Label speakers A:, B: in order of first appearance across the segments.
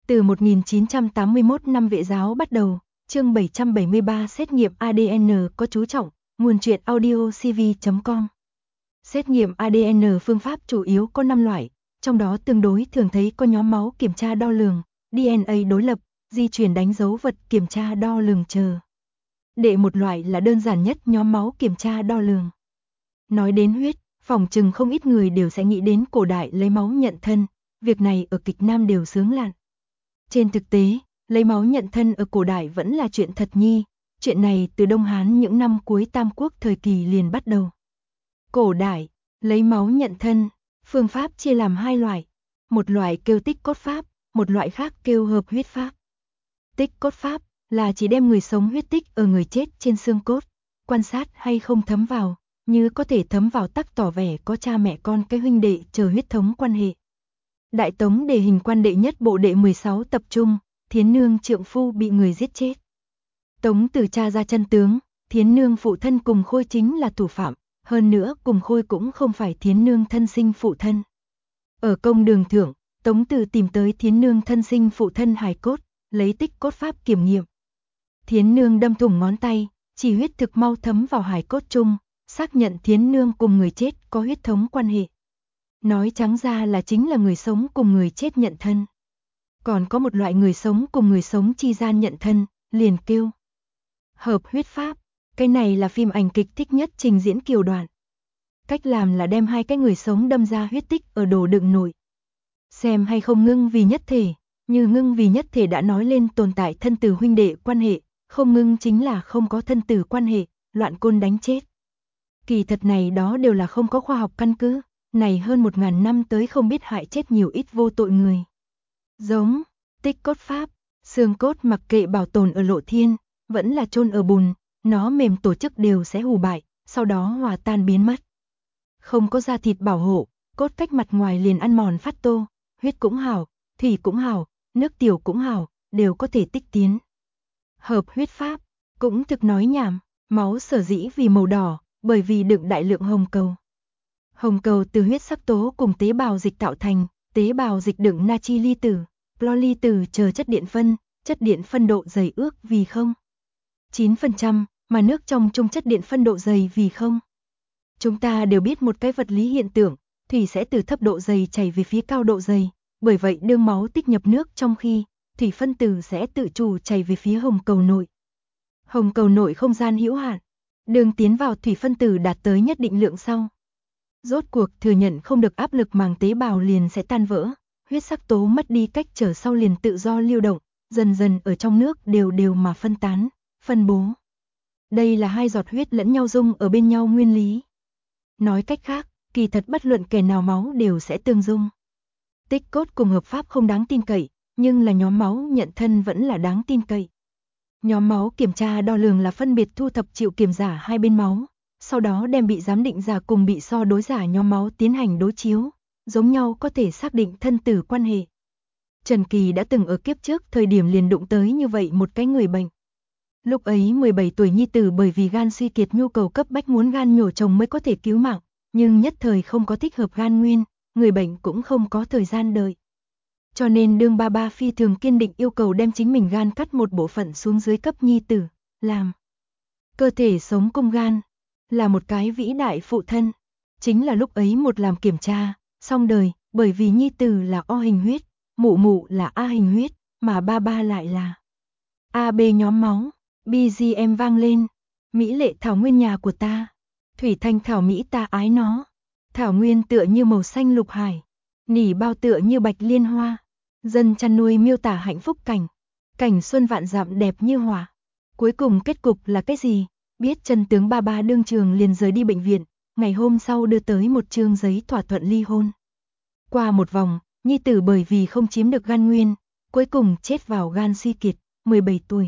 A: Từ 1981 năm Vệ giáo bắt đầu, chương 773 xét nghiệm ADN có chú trọng, nguồn truyện audio cv.com. Xét nghiệm ADN phương pháp chủ yếu có 5 loại, trong đó tương đối thường thấy có nhóm máu kiểm tra đo lường, DNA đối lập, di truyền đánh dấu vật kiểm tra đo lường chờ. Đệ một loại là đơn giản nhất nhóm máu kiểm tra đo lường. Nói đến huyết, phỏng chừng không ít người đều sẽ nghĩ đến cổ đại lấy máu nhận thân, việc này ở kịch Nam đều sướng lạn. Trên thực tế, lấy máu nhận thân ở cổ đại vẫn là chuyện thật nhi, chuyện này từ Đông Hán những năm cuối Tam Quốc thời kỳ liền bắt đầu. Cổ đại, lấy máu nhận thân, phương pháp chia làm hai loại, một loại kêu tích cốt pháp, một loại khác kêu hợp huyết pháp. Tích cốt pháp là chỉ đem người sống huyết tích ở người chết trên xương cốt, quan sát hay không thấm vào, như có thể thấm vào tắc tỏ vẻ có cha mẹ con cái huynh đệ chờ huyết thống quan hệ. Đại Tống đề hình quan đệ nhất bộ đệ 16 tập trung, Thiến Nương trượng phu bị người giết chết. Tống từ tra ra chân tướng, Thiến Nương phụ thân Cùng Khôi chính là thủ phạm, hơn nữa Cùng Khôi cũng không phải Thiến Nương thân sinh phụ thân. Ở công đường thượng, Tống từ tìm tới Thiến Nương thân sinh phụ thân hài cốt, lấy tích cốt pháp kiểm nghiệm. Thiến Nương đâm thủng ngón tay, chỉ huyết thực mau thấm vào hài cốt chung, xác nhận Thiến Nương cùng người chết có huyết thống quan hệ. Nói trắng ra là chính là người sống cùng người chết nhận thân. Còn có một loại người sống cùng người sống chi gian nhận thân, liền kêu hợp huyết pháp. Cái này là phim ảnh kịch thích nhất trình diễn kiều đoạn. Cách làm là đem hai cái người sống đâm ra huyết tích ở đồ đựng nồi. Xem hay không ngưng vì nhất thể, như ngưng vì nhất thể đã nói lên tồn tại thân tử huynh đệ quan hệ, không ngưng chính là không có thân tử quan hệ, loạn côn đánh chết. Kỳ thật này đó đều là không có khoa học căn cứ, này hơn 1000 năm tới không biết hại chết nhiều ít vô tội người. Giống, tích cốt pháp, xương cốt mặc kệ bảo tồn ở lộ thiên, vẫn là chôn ở bùn, nó mềm tổ chức đều sẽ hủ bại, sau đó hòa tan biến mất. Không có da thịt bảo hộ, cốt cách mặt ngoài liền ăn mòn phát tô, huyết cũng hảo, thủy cũng hảo, nước tiểu cũng hảo, đều có thể tích tiến. Hợp huyết pháp, cũng thực nói nhảm, máu sở dĩ vì màu đỏ, bởi vì đựng đại lượng hồng cầu. Hồng cầu từ huyết sắc tố cùng tế bào dịch tạo thành, tế bào dịch đựng natri ly tử, clo ly tử chờ chất điện phân độ dày ước vì 0,9%, mà nước trong chung chất điện phân độ dày vì 0. Chúng ta đều biết một cái vật lý hiện tượng, thủy sẽ từ thấp độ dày chảy về phía cao độ dày, bởi vậy đương máu tích nhập nước trong khi, thủy phân tử sẽ tự chủ chảy về phía hồng cầu nội. Hồng cầu nội không gian hữu hạn, đường tiến vào thủy phân tử đạt tới nhất định lượng sau. Rốt cuộc thừa nhận không được áp lực màng tế bào liền sẽ tan vỡ, huyết sắc tố mất đi cách trở sau liền tự do lưu động, dần dần ở trong nước đều mà phân tán, phân bố. Đây là hai giọt huyết lẫn nhau dung ở bên nhau nguyên lý. Nói cách khác, kỳ thật bất luận kẻ nào máu đều sẽ tương dung. Tích cốt cùng hợp pháp không đáng tin cậy, nhưng là nhóm máu nhận thân vẫn là đáng tin cậy. Nhóm máu kiểm tra đo lường là phân biệt thu thập chịu kiểm giả hai bên máu, sau đó đem bị giám định giả cùng bị so đối giả nhóm máu tiến hành đối chiếu, giống nhau có thể xác định thân tử quan hệ. Trần Kỳ đã từng ở kiếp trước thời điểm liền đụng tới như vậy một cái người bệnh. Lúc ấy 17 tuổi nhi tử bởi vì gan suy kiệt nhu cầu cấp bách muốn gan nhổ chồng mới có thể cứu mạng, nhưng nhất thời không có thích hợp gan nguyên, người bệnh cũng không có thời gian đợi. Cho nên đương ba phi thường kiên định yêu cầu đem chính mình gan cắt một bộ phận xuống dưới cấp nhi tử, làm cơ thể sống cung gan, là một cái vĩ đại phụ thân. Chính là lúc ấy một làm kiểm tra, xong đời, bởi vì nhi tử là O hình huyết, mụ mụ là A hình huyết, mà ba lại là AB nhóm máu. BGM vang lên, Mỹ lệ thảo nguyên nhà của ta, thủy thanh thảo Mỹ ta ái nó, thảo nguyên tựa như màu xanh lục hải, nỉ bao tựa như bạch liên hoa, dân chăn nuôi miêu tả hạnh phúc cảnh xuân vạn dặm đẹp như hòa. Cuối cùng kết cục là cái gì? Biết chân tướng ba đương trường liền rời đi bệnh viện, ngày hôm sau đưa tới một chương giấy thỏa thuận ly hôn. Qua một vòng, nhi tử bởi vì không chiếm được gan nguyên, cuối cùng chết vào gan suy kiệt, 17 tuổi.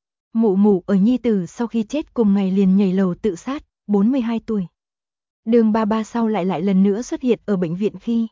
A: Mụ mụ ở nhi tử sau khi chết cùng ngày liền nhảy lầu tự sát, 42 tuổi. Đường ba sau lại lần nữa xuất hiện ở bệnh viện khi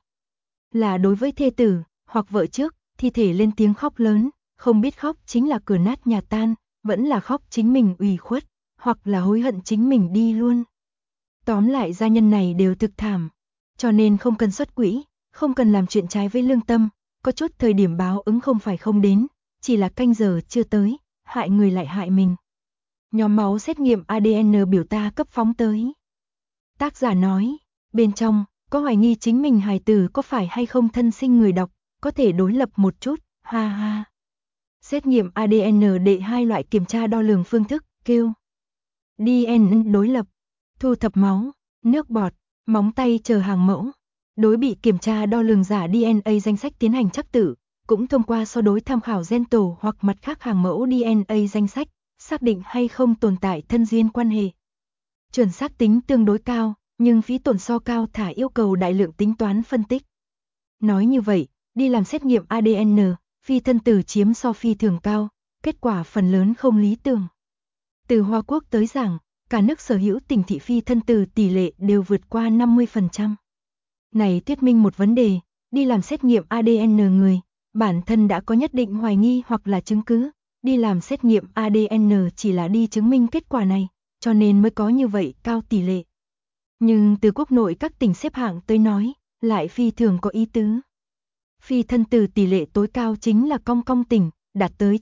A: là đối với thê tử, hoặc vợ trước, thi thể lên tiếng khóc lớn, không biết khóc chính là cửa nát nhà tan, vẫn là khóc chính mình ủy khuất, hoặc là hối hận chính mình đi luôn. Tóm lại gia nhân này đều thực thảm, cho nên không cần xuất quỹ, không cần làm chuyện trái với lương tâm, có chút thời điểm báo ứng không phải không đến, chỉ là canh giờ chưa tới, hại người lại hại mình. Nhóm máu xét nghiệm ADN biểu ta cấp phóng tới. Tác giả nói, bên trong, có hoài nghi chính mình hài tử có phải hay không thân sinh người đọc, có thể đối lập một chút, ha ha. Xét nghiệm ADN đệ 2 loại kiểm tra đo lường phương thức, kêu DNA đối lập, thu thập máu, nước bọt, móng tay chờ hàng mẫu. Đối bị kiểm tra đo lường giả DNA danh sách tiến hành trắc tử, cũng thông qua so đối tham khảo gen tổ hoặc mặt khác hàng mẫu DNA danh sách, xác định hay không tồn tại thân duyên quan hệ. Chuẩn xác tính tương đối cao, nhưng phí tổn so cao thả yêu cầu đại lượng tính toán phân tích. Nói như vậy, đi làm xét nghiệm ADN, phi thân tử chiếm so phi thường cao, kết quả phần lớn không lý tưởng. Từ Hoa Quốc tới giảng, cả nước sở hữu tỉnh thị phi thân tử tỷ lệ đều vượt qua 50%. Này thuyết minh một vấn đề, đi làm xét nghiệm ADN người, bản thân đã có nhất định hoài nghi hoặc là chứng cứ, đi làm xét nghiệm ADN chỉ là đi chứng minh kết quả này, cho nên mới có như vậy cao tỷ lệ. Nhưng từ quốc nội các tỉnh xếp hạng tới nói, lại phi thường có ý tứ. Phi thân tử tỷ lệ tối cao chính là Cong Cong tỉnh, đạt tới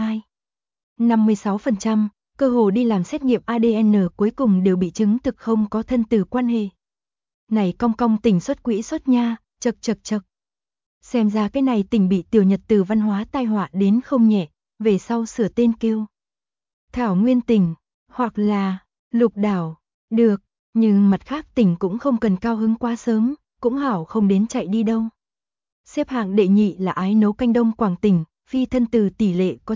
A: 56%, cơ hồ đi làm xét nghiệm ADN cuối cùng đều bị chứng thực không có thân tử quan hệ. Này Cong Cong tỉnh xuất quỹ xuất nha, chật. Xem ra cái này tỉnh bị tiểu nhật từ văn hóa tai họa đến không nhẹ, về sau sửa tên kêu Thảo Nguyên tỉnh, hoặc là Lục Đảo, được, nhưng mặt khác tỉnh cũng không cần cao hứng quá sớm, cũng hảo không đến chạy đi đâu. Xếp hạng đệ nhị là Ái Nấu Canh Đông Quảng tỉnh, phi thân tử tỷ lệ có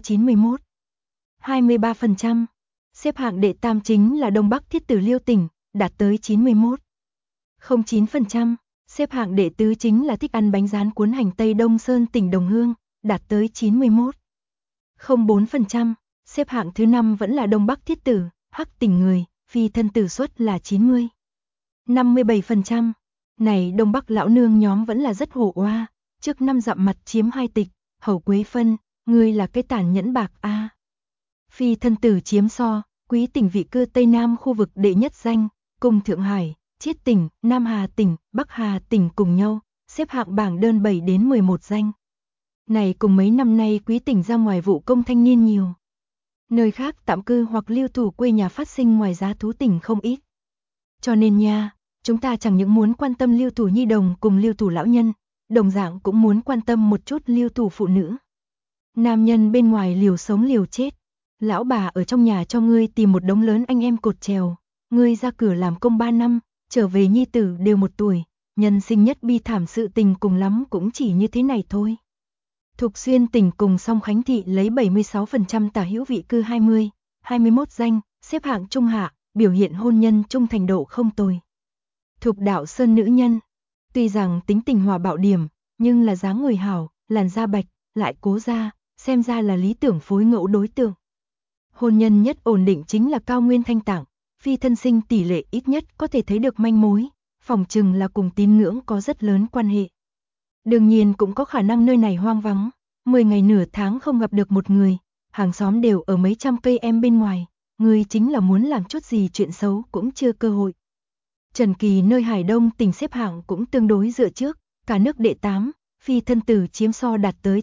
A: 23%. Xếp hạng đệ tam chính là Đông Bắc Thiết Tử Liêu tỉnh, đạt tới 09%. Xếp hạng đệ tứ chính là Thích Ăn Bánh Rán Cuốn Hành Tây Đông Sơn tỉnh Đồng Hương, đạt tới 91,04%. Xếp hạng thứ 5 vẫn là Đông Bắc Thiết Tử, Hắc tỉnh người, phi thân tử suất là 57%. Này Đông Bắc lão nương nhóm vẫn là rất hổ oa, trước 5 dặm mặt chiếm 2 tịch, Hầu Quế Phân, ngươi là cái tàn nhẫn bạc a. Phi thân tử chiếm so, Quý tỉnh vị cư Tây Nam khu vực đệ nhất danh, cùng Thượng Hải, Chiết tỉnh, Nam Hà tỉnh, Bắc Hà tỉnh cùng nhau, xếp hạng bảng đơn 7 đến 11 danh. Này cùng mấy năm nay Quý tỉnh ra ngoài vụ công thanh niên nhiều. Nơi khác tạm cư hoặc lưu thủ quê nhà phát sinh ngoài giá thú tỉnh không ít. Cho nên nha, chúng ta chẳng những muốn quan tâm lưu thủ nhi đồng cùng lưu thủ lão nhân, đồng dạng cũng muốn quan tâm một chút lưu thủ phụ nữ. Nam nhân bên ngoài liều sống liều chết, lão bà ở trong nhà cho ngươi tìm một đống lớn anh em cột chèo, ngươi ra cửa làm công 3 năm, trở về nhi tử đều 1 tuổi, nhân sinh nhất bi thảm sự tình cùng lắm cũng chỉ như thế này thôi. Thục Xuyên tỉnh cùng Song Khánh thị lấy 76% tả hữu vị cư 21 danh, xếp hạng trung hạ, biểu hiện hôn nhân trung thành độ không tồi. Thục Đạo Sơn nữ nhân, tuy rằng tính tình hòa bạo điểm, nhưng là dáng người hảo, làn da bạch, lại cố ra, xem ra là lý tưởng phối ngẫu đối tượng. Hôn nhân nhất ổn định chính là Cao Nguyên Thanh Tạng, phi thân sinh tỷ lệ ít nhất có thể thấy được manh mối, phỏng chừng là cùng tín ngưỡng có rất lớn quan hệ. Đương nhiên cũng có khả năng nơi này hoang vắng, 10 ngày nửa tháng không gặp được một người, hàng xóm đều ở mấy trăm cây em bên ngoài, người chính là muốn làm chút gì chuyện xấu cũng chưa cơ hội. Trần Kỳ nơi Hải Đông tỉnh xếp hạng cũng tương đối dựa trước, cả nước đệ 8, phi thân tử chiếm so đạt tới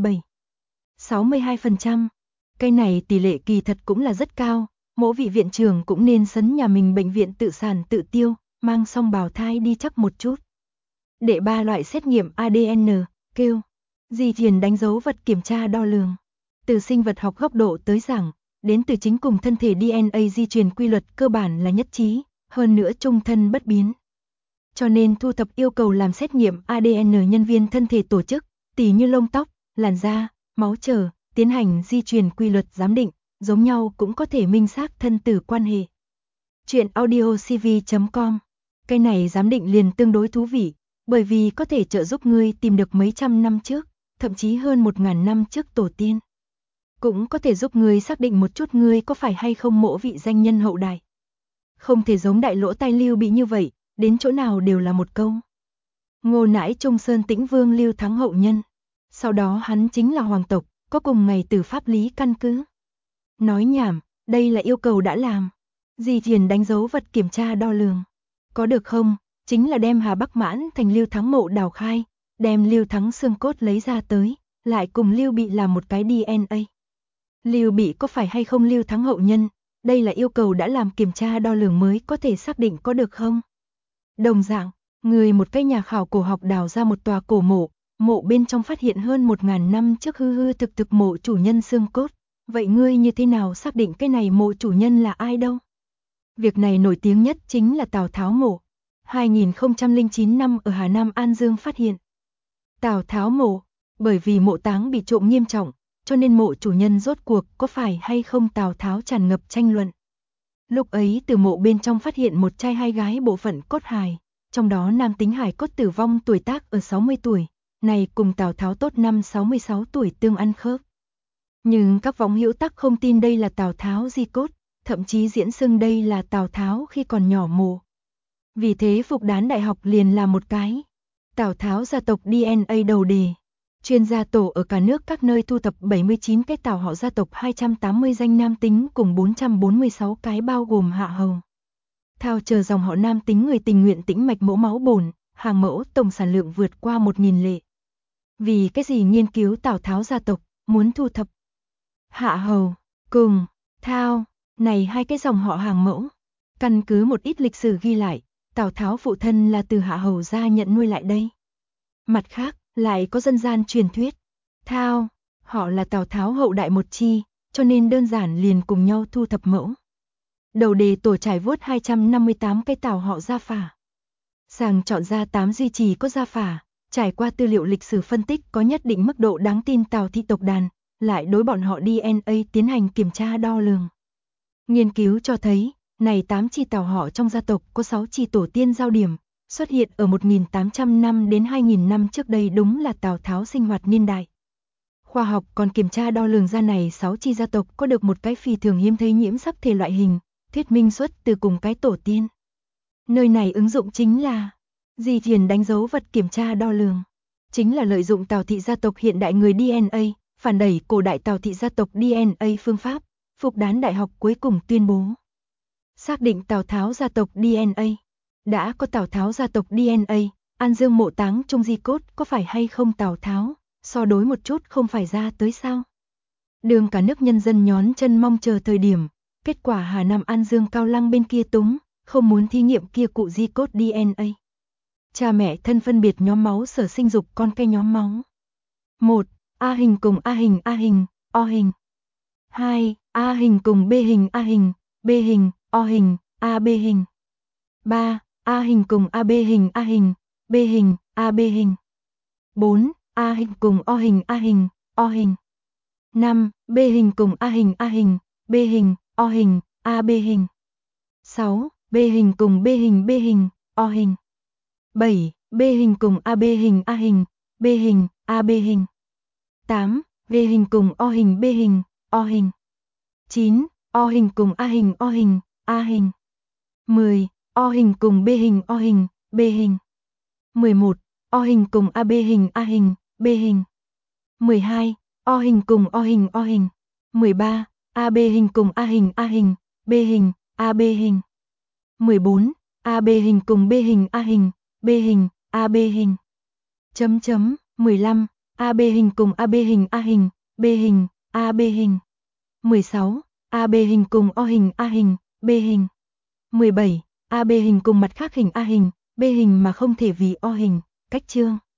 A: 67,62%. Cái này tỷ lệ kỳ thật cũng là rất cao, mỗi vị viện trưởng cũng nên sấn nhà mình bệnh viện tự sản tự tiêu, mang song bào thai đi chắc một chút. Đệ 3 loại xét nghiệm ADN, kêu di truyền đánh dấu vật kiểm tra đo lường. Từ sinh vật học góc độ tới giảng, đến từ chính cùng thân thể DNA di truyền quy luật cơ bản là nhất trí, hơn nữa chung thân bất biến. Cho nên thu thập yêu cầu làm xét nghiệm ADN nhân viên thân thể tổ chức, tỉ như lông tóc, làn da, máu chờ, tiến hành di truyền quy luật giám định, giống nhau cũng có thể minh xác thân tử quan hệ. Chuyện audiocv.com. Cái này giám định liền tương đối thú vị, bởi vì có thể trợ giúp ngươi tìm được mấy trăm năm trước, thậm chí hơn 1000 năm trước tổ tiên. Cũng có thể giúp ngươi xác định một chút ngươi có phải hay không mộ vị danh nhân hậu đại. Không thể giống đại lỗ tai Lưu Bị như vậy, đến chỗ nào đều là một câu. Ngô nãi Trung Sơn Tĩnh Vương Lưu Thắng hậu nhân. Sau đó hắn chính là hoàng tộc, có cùng ngày từ pháp lý căn cứ. Nói nhảm, đây là yêu cầu đã làm. Di truyền đánh dấu vật kiểm tra đo lường. Có được không? Chính là đem Hà Bắc Mãn thành Lưu Thắng mộ đào khai, đem Lưu Thắng xương cốt lấy ra tới, lại cùng Lưu Bị làm một cái DNA. Lưu Bị có phải hay không Lưu Thắng hậu nhân, đây là yêu cầu đã làm kiểm tra đo lường mới có thể xác định có được không? Đồng dạng, người một cái nhà khảo cổ học đào ra một tòa cổ mộ, mộ bên trong phát hiện hơn 1000 năm trước hư hư thực thực mộ chủ nhân xương cốt, vậy ngươi như thế nào xác định cái này mộ chủ nhân là ai đâu? Việc này nổi tiếng nhất chính là Tào Tháo mộ. 2009 năm ở Hà Nam An Dương phát hiện Tào Tháo mộ, bởi vì mộ táng bị trộm nghiêm trọng, cho nên mộ chủ nhân rốt cuộc có phải hay không Tào Tháo tràn ngập tranh luận. Lúc ấy từ mộ bên trong phát hiện một trai hai gái bộ phận cốt hài, trong đó nam tính hài cốt tử vong tuổi tác ở 60 tuổi, này cùng Tào Tháo tốt năm 66 tuổi tương ăn khớp. Nhưng các võng hữu tắc không tin đây là Tào Tháo di cốt, thậm chí diễn xưng đây là Tào Tháo khi còn nhỏ mộ. Vì thế Phục Đán Đại học liền làm một cái Tào Tháo gia tộc DNA đầu đề. Chuyên gia tổ ở cả nước các nơi thu thập 79 cái Tào họ gia tộc, 280 danh nam tính cùng 446 cái bao gồm hạ hầu. Thao chờ dòng họ nam tính người tình nguyện tĩnh mạch mẫu máu bổn, hàng mẫu tổng sản lượng vượt qua 1000 lệ. Vì cái gì nghiên cứu Tào Tháo gia tộc, muốn thu thập hạ hầu cùng Thao, này hai cái dòng họ hàng mẫu. Căn cứ một ít lịch sử ghi lại, Tào Tháo phụ thân là từ hạ hầu gia nhận nuôi lại đây. Mặt khác, lại có dân gian truyền thuyết, Thao, họ là Tào Tháo hậu đại một chi, cho nên đơn giản liền cùng nhau thu thập mẫu. Đầu đề tổ trải vuốt 258 cái Tào họ gia phả. Sàng chọn ra 8 duy trì có gia phả, trải qua tư liệu lịch sử phân tích có nhất định mức độ đáng tin Tào thị tộc đàn, lại đối bọn họ DNA tiến hành kiểm tra đo lường. Nghiên cứu cho thấy, này 8 chi Tào họ trong gia tộc có 6 chi tổ tiên giao điểm, xuất hiện ở 1800 năm đến 2000 năm trước đây, đúng là Tào Tháo sinh hoạt niên đại. Khoa học còn kiểm tra đo lường ra này 6 chi gia tộc có được một cái phi thường hiếm thấy nhiễm sắc thể loại hình, thuyết minh xuất từ cùng cái tổ tiên. Nơi này ứng dụng chính là di truyền đánh dấu vật kiểm tra đo lường, chính là lợi dụng Tào thị gia tộc hiện đại người DNA, phản đẩy cổ đại Tào thị gia tộc DNA phương pháp. Phục Đán Đại học cuối cùng tuyên bố xác định Tào Tháo gia tộc DNA. Đã có Tào Tháo gia tộc DNA, An Dương mộ táng chung di cốt có phải hay không Tào Tháo, so đối một chút không phải ra tới sao? Đường cả nước nhân dân nhón chân mong chờ thời điểm, kết quả Hà Nam An Dương Cao Lăng bên kia túng, không muốn thí nghiệm kia cụ di cốt DNA. Cha mẹ thân phân biệt nhóm máu sở sinh dục con cái nhóm máu. 1. A hình cùng A hình O hình. 2. A hình cùng B hình B hình, O hình, AB hình. 3. A hình cùng AB hình B hình, AB hình. 4. A hình cùng O hình O hình. 5. B hình cùng A hình B hình, O hình, AB hình. 6. B hình cùng B hình, O hình. 7. B hình cùng AB hình B hình, AB hình. 8. B hình cùng O hình B hình, O hình. 9. O hình cùng A hình O hình, A hình. 10. O hình cùng B hình O hình, B hình. 11. O hình cùng AB hình A hình, B hình. 12. O hình cùng O hình O hình. 13. AB hình cùng A hình B hình, AB hình. 14. AB hình cùng B hình A hình, B hình, AB hình. 15. AB hình cùng AB hình A hình, B hình, AB hình. 16. AB hình cùng O hình A hình, B hình. 17. AB hình cùng mặt khác hình A hình, B hình mà không thể vì O hình, cách chương.